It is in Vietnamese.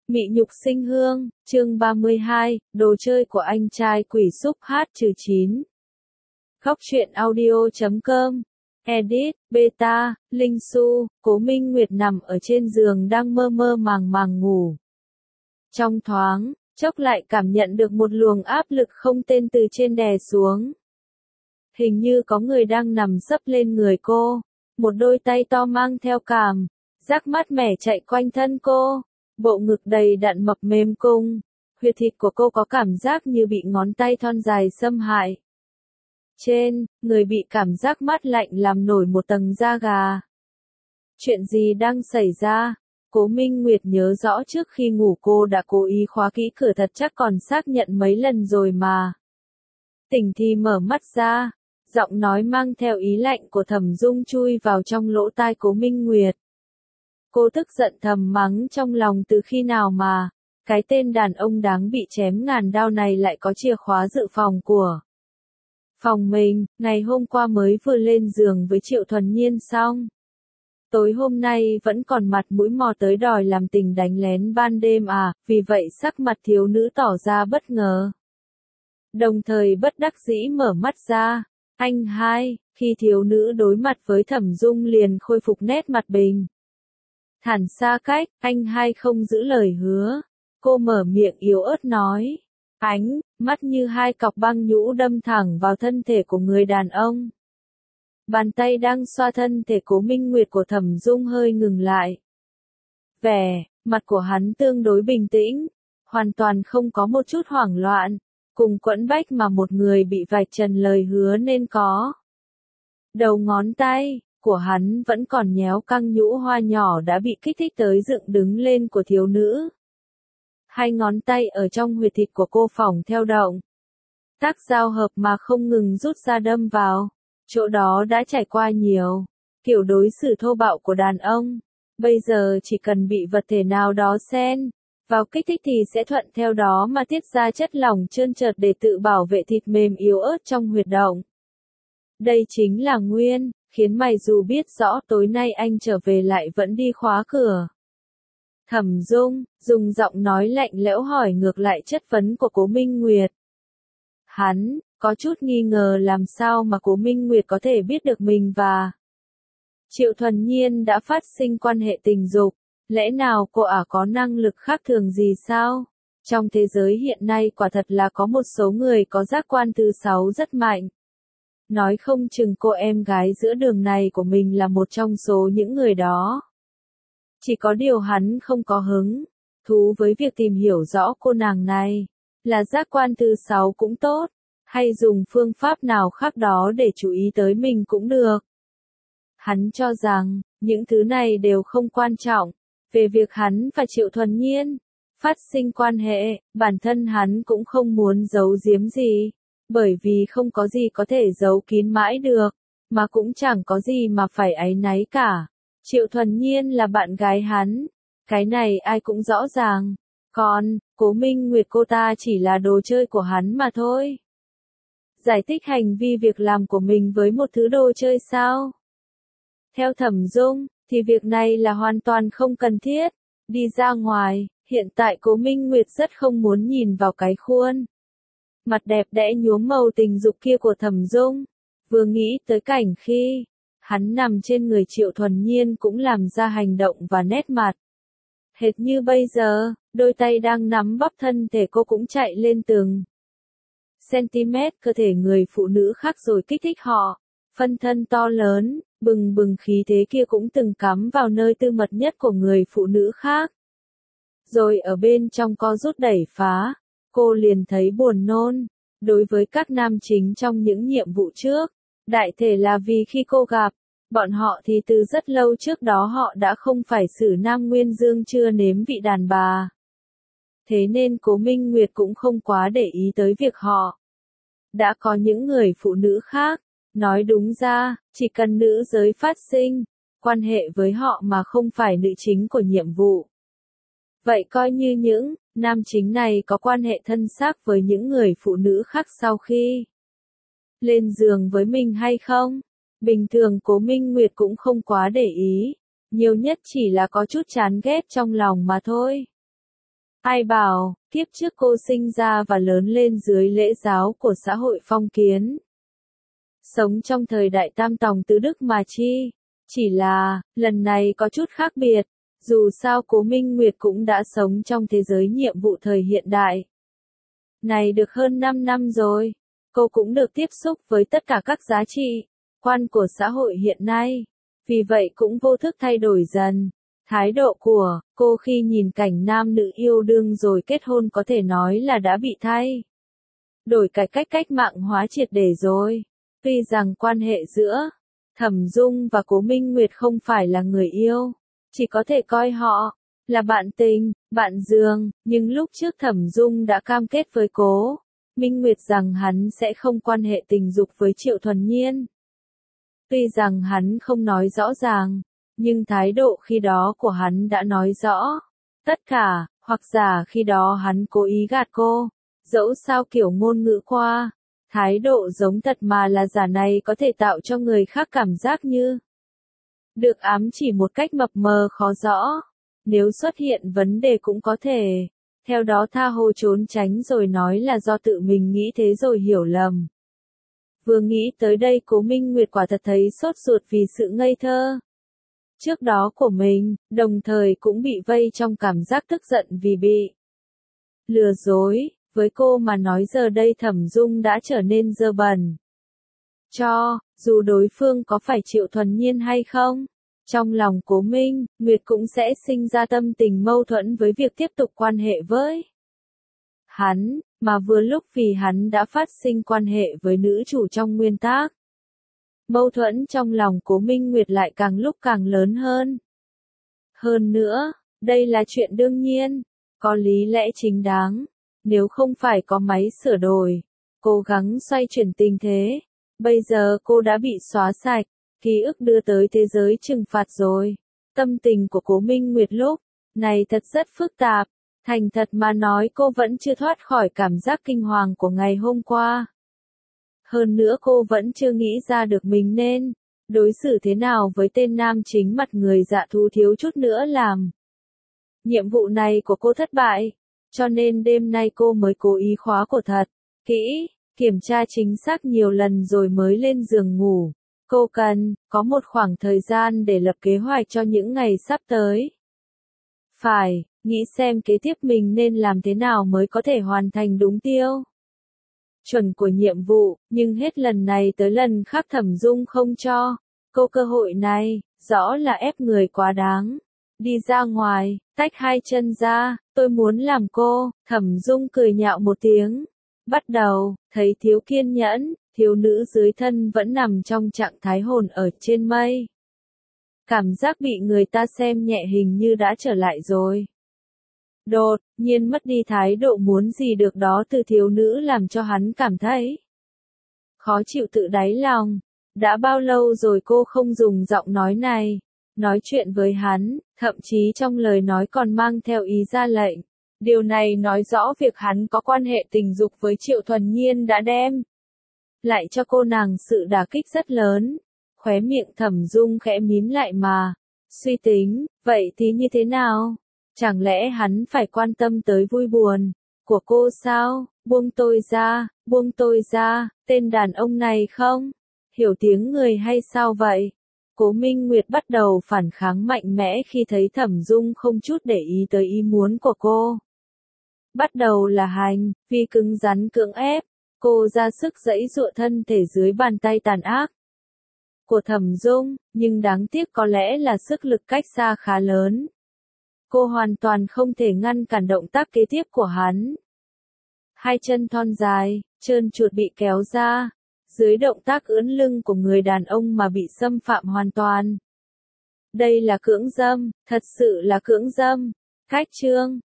Mị nhục sinh hương, chương 32, đồ chơi của anh trai quỷ xúc H-9. Khóc chuyện audio.com. Edit, Beta, Linh Su, Cố Minh Nguyệt nằm ở trên giường đang mơ mơ màng màng ngủ. Trong thoáng, chốc lại cảm nhận được một luồng áp lực không tên từ trên đè xuống. Hình như có người đang nằm sấp lên người cô, một đôi tay to mang theo cảm, giác mát mẻ chạy quanh thân cô. Bộ ngực đầy đặn mập mềm cung, huyệt thịt của cô có cảm giác như bị ngón tay thon dài xâm hại. Trên, người bị cảm giác mát lạnh làm nổi một tầng da gà. Chuyện gì đang xảy ra? Cố Minh Nguyệt nhớ rõ trước khi ngủ cô đã cố ý khóa kỹ cửa thật chắc còn xác nhận mấy lần rồi mà. Tỉnh thì mở mắt ra, giọng nói mang theo ý lạnh của Thẩm Dung chui vào trong lỗ tai Cố Minh Nguyệt. Cô tức giận thầm mắng trong lòng từ khi nào mà, cái tên đàn ông đáng bị chém ngàn đao này lại có chìa khóa dự phòng của phòng mình, ngày hôm qua mới vừa lên giường với Triệu Thuần Nhiên xong. Tối hôm nay vẫn còn mặt mũi mò tới đòi làm tình đánh lén ban đêm à, vì vậy sắc mặt thiếu nữ tỏ ra bất ngờ. Đồng thời bất đắc dĩ mở mắt ra, anh hai, khi thiếu nữ đối mặt với Thẩm Dung liền khôi phục nét mặt bình thản xa cách, anh hai không giữ lời hứa. Cô mở miệng yếu ớt nói. Ánh mắt như hai cọc băng nhũ đâm thẳng vào thân thể của người đàn ông. Bàn tay đang xoa thân thể Cố Minh Nguyệt của Thẩm Dung hơi ngừng lại. Vẻ mặt của hắn tương đối bình tĩnh, hoàn toàn không có một chút hoảng loạn, cùng quẫn bách mà một người bị vạch trần lời hứa nên có. Đầu ngón tay của hắn vẫn còn nhéo căng nhũ hoa nhỏ đã bị kích thích tới dựng đứng lên của thiếu nữ. Hai ngón tay ở trong huyệt thịt của cô phỏng theo động tác giao hợp mà không ngừng rút ra đâm vào, chỗ đó đã trải qua nhiều kiểu đối xử thô bạo của đàn ông, bây giờ chỉ cần bị vật thể nào đó xen vào kích thích thì sẽ thuận theo đó mà tiết ra chất lỏng trơn trượt để tự bảo vệ thịt mềm yếu ớt trong huyệt động. Đây chính là nguyên khiến mày dù biết rõ tối nay anh trở về lại vẫn đi khóa cửa. Thẩm Dung dùng giọng nói lạnh lẽo hỏi ngược lại chất vấn của Cố Minh Nguyệt. Hắn có chút nghi ngờ làm sao mà Cố Minh Nguyệt có thể biết được mình và Triệu Thuần Nhiên đã phát sinh quan hệ tình dục, lẽ nào cô có năng lực khác thường gì sao? Trong thế giới hiện nay quả thật là có một số người có giác quan thứ sáu rất mạnh. Nói không chừng cô em gái giữa đường này của mình là một trong số những người đó. Chỉ có điều hắn không có hứng thú với việc tìm hiểu rõ cô nàng này, là giác quan thứ sáu cũng tốt, hay dùng phương pháp nào khác đó để chú ý tới mình cũng được. Hắn cho rằng, những thứ này đều không quan trọng, về việc hắn và Triệu Thuần Nhiên phát sinh quan hệ, bản thân hắn cũng không muốn giấu giếm gì. Bởi vì không có gì có thể giấu kín mãi được, mà cũng chẳng có gì mà phải áy náy cả. Triệu Thuần Nhiên là bạn gái hắn, cái này ai cũng rõ ràng. Còn, Cố Minh Nguyệt cô ta chỉ là đồ chơi của hắn mà thôi. Giải thích hành vi việc làm của mình với một thứ đồ chơi sao? Theo Thẩm Dung, thì việc này là hoàn toàn không cần thiết. Đi ra ngoài, hiện tại Cố Minh Nguyệt rất không muốn nhìn vào cái khuôn mặt đẹp đẽ nhuốm màu tình dục kia của Thẩm Dung. Vừa nghĩ tới cảnh khi hắn nằm trên người Triệu Thuần Nhiên cũng làm ra hành động và nét mặt hệt như bây giờ, đôi tay đang nắm bắp thân thể cô cũng chạy lên từng cm cơ thể người phụ nữ khác rồi kích thích họ. Phân thân to lớn, bừng bừng khí thế kia cũng từng cắm vào nơi tư mật nhất của người phụ nữ khác. Rồi ở bên trong co rút đẩy phá. Cô liền thấy buồn nôn. Đối với các nam chính trong những nhiệm vụ trước, đại thể là vì khi cô gặp bọn họ thì từ rất lâu trước đó họ đã không phải xử nam nguyên dương chưa nếm vị đàn bà. Thế nên Cố Minh Nguyệt cũng không quá để ý tới việc họ đã có những người phụ nữ khác. Nói đúng ra, chỉ cần nữ giới phát sinh quan hệ với họ mà không phải nữ chính của nhiệm vụ, vậy coi như những nam chính này có quan hệ thân xác với những người phụ nữ khác sau khi lên giường với mình hay không. Bình thường Cố Minh Nguyệt cũng không quá để ý, nhiều nhất chỉ là có chút chán ghét trong lòng mà thôi. Ai bảo, kiếp trước cô sinh ra và lớn lên dưới lễ giáo của xã hội phong kiến. Sống trong thời đại tam tòng tứ đức mà chi. Chỉ là, lần này có chút khác biệt. Dù sao Cố Minh Nguyệt cũng đã sống trong thế giới nhiệm vụ thời hiện đại. Này được hơn 5 năm rồi. Cô cũng được tiếp xúc với tất cả các giá trị, quan của xã hội hiện nay. Vì vậy cũng vô thức thay đổi dần. Thái độ của cô khi nhìn cảnh nam nữ yêu đương rồi kết hôn có thể nói là đã bị thay đổi cải cách cách mạng hóa triệt để rồi. Tuy rằng quan hệ giữa Thẩm Dung và Cố Minh Nguyệt không phải là người yêu, chỉ có thể coi họ là bạn tình, bạn giường, nhưng lúc trước Thẩm Dung đã cam kết với Cố Minh Nguyệt rằng hắn sẽ không quan hệ tình dục với Triệu Thuần Nhiên. Tuy rằng hắn không nói rõ ràng, nhưng thái độ khi đó của hắn đã nói rõ. Tất cả, hoặc giả khi đó hắn cố ý gạt cô. Dẫu sao kiểu ngôn ngữ qua, thái độ giống thật mà là giả này có thể tạo cho người khác cảm giác như được ám chỉ một cách mập mờ khó rõ. Nếu xuất hiện vấn đề cũng có thể, theo đó tha hồ trốn tránh rồi nói là do tự mình nghĩ thế rồi hiểu lầm. Vừa nghĩ tới đây Cố Minh Nguyệt quả thật thấy sốt ruột vì sự ngây thơ trước đó của mình, đồng thời cũng bị vây trong cảm giác tức giận vì bị lừa dối. Với cô mà nói giờ đây Thẩm Dung đã trở nên dơ bẩn. Dù đối phương có phải Triệu Thuần Nhiên hay không, trong lòng Cố Minh Nguyệt cũng sẽ sinh ra tâm tình mâu thuẫn với việc tiếp tục quan hệ với hắn, mà vừa lúc vì hắn đã phát sinh quan hệ với nữ chủ trong nguyên tác. Mâu thuẫn trong lòng Cố Minh Nguyệt lại càng lúc càng lớn hơn. Hơn nữa, đây là chuyện đương nhiên, có lý lẽ chính đáng. Nếu không phải có máy sửa đổi, cố gắng xoay chuyển tình thế, bây giờ cô đã bị xóa sạch, ký ức đưa tới thế giới trừng phạt rồi. Tâm tình của Cố Minh Nguyệt lúc này thật rất phức tạp, thành thật mà nói cô vẫn chưa thoát khỏi cảm giác kinh hoàng của ngày hôm qua. Hơn nữa cô vẫn chưa nghĩ ra được mình nên đối xử thế nào với tên nam chính mặt người dạ thú thiếu chút nữa làm nhiệm vụ này của cô thất bại. Cho nên đêm nay cô mới cố ý khóa cổ thật kỹ, kiểm tra chính xác nhiều lần rồi mới lên giường ngủ. Cô cần có một khoảng thời gian để lập kế hoạch cho những ngày sắp tới. Phải nghĩ xem kế tiếp mình nên làm thế nào mới có thể hoàn thành đúng tiêu chuẩn của nhiệm vụ, nhưng hết lần này tới lần khác Thẩm Dung không cho cô cơ hội này, rõ là ép người quá đáng. Đi ra ngoài, tách hai chân ra, tôi muốn làm cô. Thẩm Dung cười nhạo một tiếng. Bắt đầu, thấy thiếu kiên nhẫn, thiếu nữ dưới thân vẫn nằm trong trạng thái hồn ở trên mây. Cảm giác bị người ta xem nhẹ hình như đã trở lại rồi. Đột nhiên mất đi thái độ muốn gì được đó từ thiếu nữ làm cho hắn cảm thấy khó chịu tự đáy lòng. Đã bao lâu rồi cô không dùng giọng nói này nói chuyện với hắn, thậm chí trong lời nói còn mang theo ý ra lệnh. Điều này nói rõ việc hắn có quan hệ tình dục với Triệu Thuần Nhiên đã đem lại cho cô nàng sự đả kích rất lớn. Khóe miệng Thẩm Dung khẽ mím lại mà suy tính, vậy thì như thế nào? Chẳng lẽ hắn phải quan tâm tới vui buồn của cô sao? Buông tôi ra, tên đàn ông này không hiểu tiếng người hay sao vậy? Cố Minh Nguyệt bắt đầu phản kháng mạnh mẽ khi thấy Thẩm Dung không chút để ý tới ý muốn của cô. Bắt đầu là hành vi cứng rắn cưỡng ép, cô ra sức giãy giụa thân thể dưới bàn tay tàn ác của Thẩm Dung, nhưng đáng tiếc có lẽ là sức lực cách xa khá lớn. Cô hoàn toàn không thể ngăn cản động tác kế tiếp của hắn. Hai chân thon dài, trơn trụt bị kéo ra, dưới động tác ưỡn lưng của người đàn ông mà bị xâm phạm hoàn toàn. Đây là cưỡng dâm, thật sự là cưỡng dâm. Khách chương